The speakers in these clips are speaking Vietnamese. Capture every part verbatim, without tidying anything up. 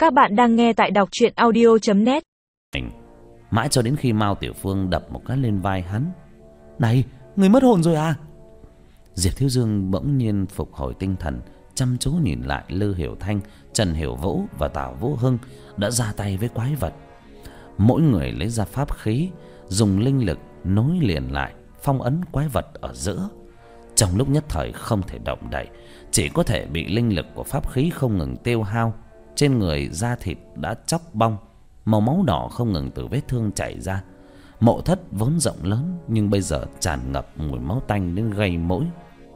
Các bạn đang nghe tại đọc truyện audio chấm net. Mãi cho đến khi Mao Tiểu Phương đập một cái lên vai hắn. Này, người mất hồn rồi à? Diệp Thiếu Dương bỗng nhiên phục hồi tinh thần, chăm chú nhìn lại Lư Hiểu Thanh, Trần Hiểu Vũ và Tào Vũ Hưng đã ra tay với quái vật. Mỗi người lấy ra pháp khí, dùng linh lực nối liền lại, phong ấn quái vật ở giữa. Trong lúc nhất thời không thể động đậy, chỉ có thể bị linh lực của pháp khí không ngừng tiêu hao. Trên người da thịt đã chóc bong, màu máu đỏ không ngừng từ vết thương chảy ra. Mộ thất vốn rộng lớn nhưng bây giờ tràn ngập mùi máu tanh đến gây mũi.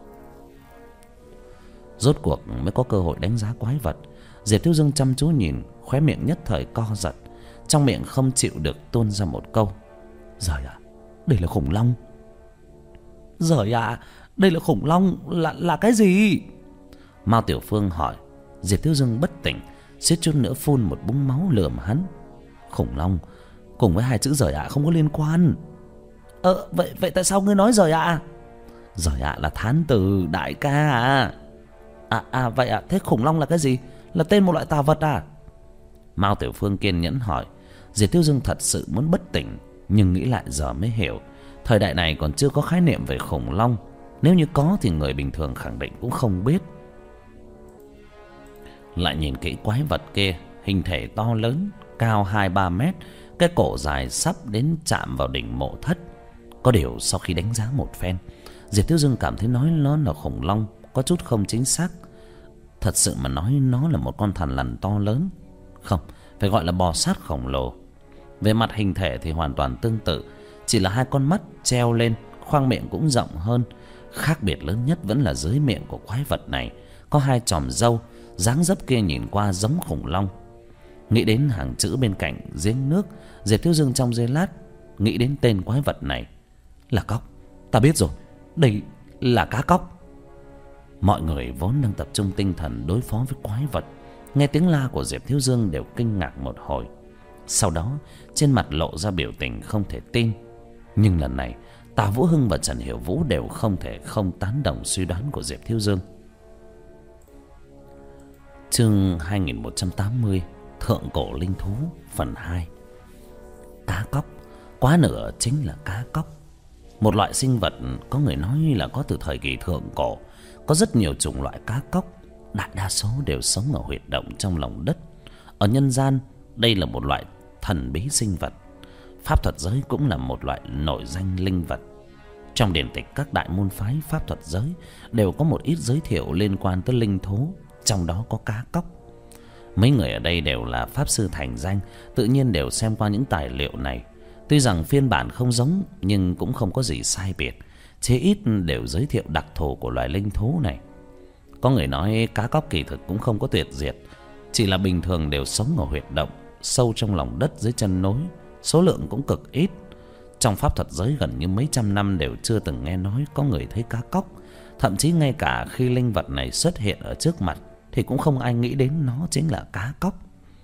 Rốt cuộc mới có cơ hội đánh giá quái vật. Diệp Thiếu Dương chăm chú nhìn, khóe miệng nhất thời co giật, trong miệng không chịu được tuôn ra một câu: Giời ạ, đây là khủng long. Giời ạ, đây là khủng long là là cái gì? Mao Tiểu Phương hỏi. Diệp Thiếu Dương bất tỉnh, suýt chút nữa phun một búng máu lườm hắn. Khủng long cùng với hai chữ giời ạ không có liên quan. Ờ vậy vậy tại sao ngươi nói giời ạ? Giời ạ là thán từ đại ca à. À à vậy à, thế khủng long là cái gì? Là tên một loại tà vật à? Mao Tiểu Phương kiên nhẫn hỏi. Diệp Thiếu Dương thật sự muốn bất tỉnh, nhưng nghĩ lại giờ mới hiểu, thời đại này còn chưa có khái niệm về khủng long. Nếu như có thì người bình thường khẳng định cũng không biết. Lại nhìn kỹ quái vật kia, hình thể to lớn, cao hai ba mét, cái cổ dài sắp đến chạm vào đỉnh mộ thất. Có điều sau khi đánh giá một phen, Diệp Thiếu Dương cảm thấy nói nó là khủng long có chút không chính xác. Thật sự mà nói nó là một con thằn lằn to lớn, không, phải gọi là bò sát khổng lồ. Về mặt hình thể thì hoàn toàn tương tự, chỉ là hai con mắt treo lên, khoang miệng cũng rộng hơn. Khác biệt lớn nhất vẫn là dưới miệng của quái vật này có hai chòm râu, dáng dấp kia nhìn qua giống khủng long. Nghĩ đến hàng chữ bên cạnh giếng nước, Diệp Thiếu Dương trong giây lát nghĩ đến tên quái vật này là cóc. Ta biết rồi, đây là cá cóc. Mọi người vốn đang tập trung tinh thần đối phó với quái vật, nghe tiếng la của Diệp Thiếu Dương đều kinh ngạc một hồi. Sau đó trên mặt lộ ra biểu tình không thể tin. Nhưng lần này Tào Vũ Hưng và Trần Hiểu Vũ đều không thể không tán đồng suy đoán của Diệp Thiếu Dương. Chương hai nghìn một trăm tám mươi, Thượng cổ linh thú phần hai. Cá cóc, quá nửa chính là cá cóc. Một loại sinh vật có người nói là có từ thời kỳ thượng cổ. Có rất nhiều chủng loại cá cóc, đại đa số đều sống ở huyệt động trong lòng đất. Ở nhân gian, đây là một loại thần bí sinh vật. Pháp thuật giới cũng là một loại nổi danh linh vật. Trong điển tịch các đại môn phái pháp thuật giới đều có một ít giới thiệu liên quan tới linh thú, trong đó có cá cóc. Mấy người ở đây đều là pháp sư thành danh, tự nhiên đều xem qua những tài liệu này. Tuy rằng phiên bản không giống nhưng cũng không có gì sai biệt, chí ít đều giới thiệu đặc thù của loài linh thú này. Có người nói cá cóc kỳ thực cũng không có tuyệt diệt, chỉ là bình thường đều sống ở huyệt động sâu trong lòng đất dưới chân núi, số lượng cũng cực ít. Trong pháp thuật giới gần như mấy trăm năm đều chưa từng nghe nói có người thấy cá cóc. Thậm chí ngay cả khi linh vật này xuất hiện ở trước mặt thì cũng không ai nghĩ đến nó chính là cá cóc.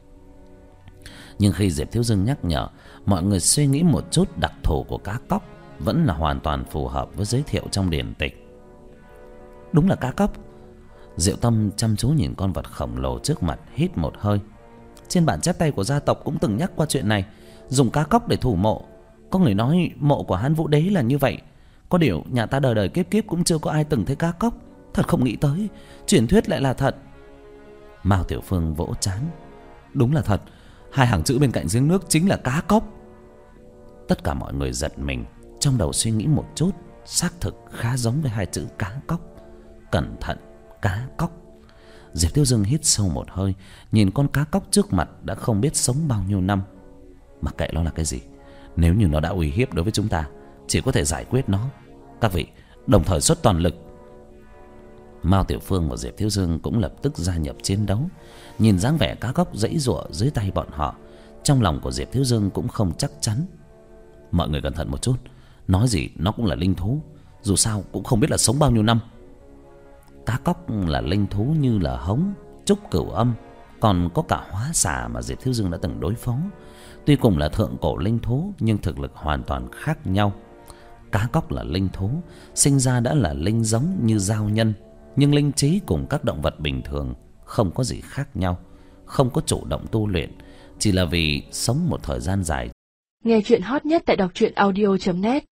Nhưng khi Diệp Thiếu Dương nhắc nhở, mọi người suy nghĩ một chút, đặc thù của cá cóc vẫn là hoàn toàn phù hợp với giới thiệu trong điển tịch. Đúng là cá cóc. Diệu Tâm chăm chú nhìn con vật khổng lồ trước mặt, hít một hơi. Trên bản chép tay của gia tộc cũng từng nhắc qua chuyện này, dùng cá cóc để thủ mộ. Có người nói mộ của Hán Vũ Đế là như vậy. Có điều nhà ta đời đời kiếp kiếp cũng chưa có ai từng thấy cá cóc. Thật không nghĩ tới truyền thuyết lại là thật. Mao Tiểu Phương vỗ trán. Đúng là thật, hai hàng chữ bên cạnh giếng nước chính là cá cóc. Tất cả mọi người giật mình, trong đầu suy nghĩ một chút, xác thực khá giống với hai chữ cá cóc. Cẩn thận, cá cóc. Diệp Thiếu Dương hít sâu một hơi, nhìn con cá cóc trước mặt đã không biết sống bao nhiêu năm. Mặc kệ nó là cái gì, nếu như nó đã uy hiếp đối với chúng ta, chỉ có thể giải quyết nó. Các vị đồng thời xuất toàn lực. Mao Tiểu Phương và Diệp Thiếu Dương cũng lập tức gia nhập chiến đấu. Nhìn dáng vẻ cá cóc giãy giụa dưới tay bọn họ, trong lòng của Diệp Thiếu Dương cũng không chắc chắn. Mọi người cẩn thận một chút, nói gì nó cũng là linh thú, dù sao cũng không biết là sống bao nhiêu năm. Cá cóc là linh thú như là hống, trúc cửu âm, còn có cả hóa xà mà Diệp Thiếu Dương đã từng đối phó. Tuy cùng là thượng cổ linh thú nhưng thực lực hoàn toàn khác nhau. Cá cóc là linh thú, sinh ra đã là linh giống như giao nhân, nhưng linh trí cùng các động vật bình thường không có gì khác nhau, không có chủ động tu luyện, chỉ là vì sống một thời gian dài. Nghe chuyện hot nhất tại đọc truyện audio chấm net.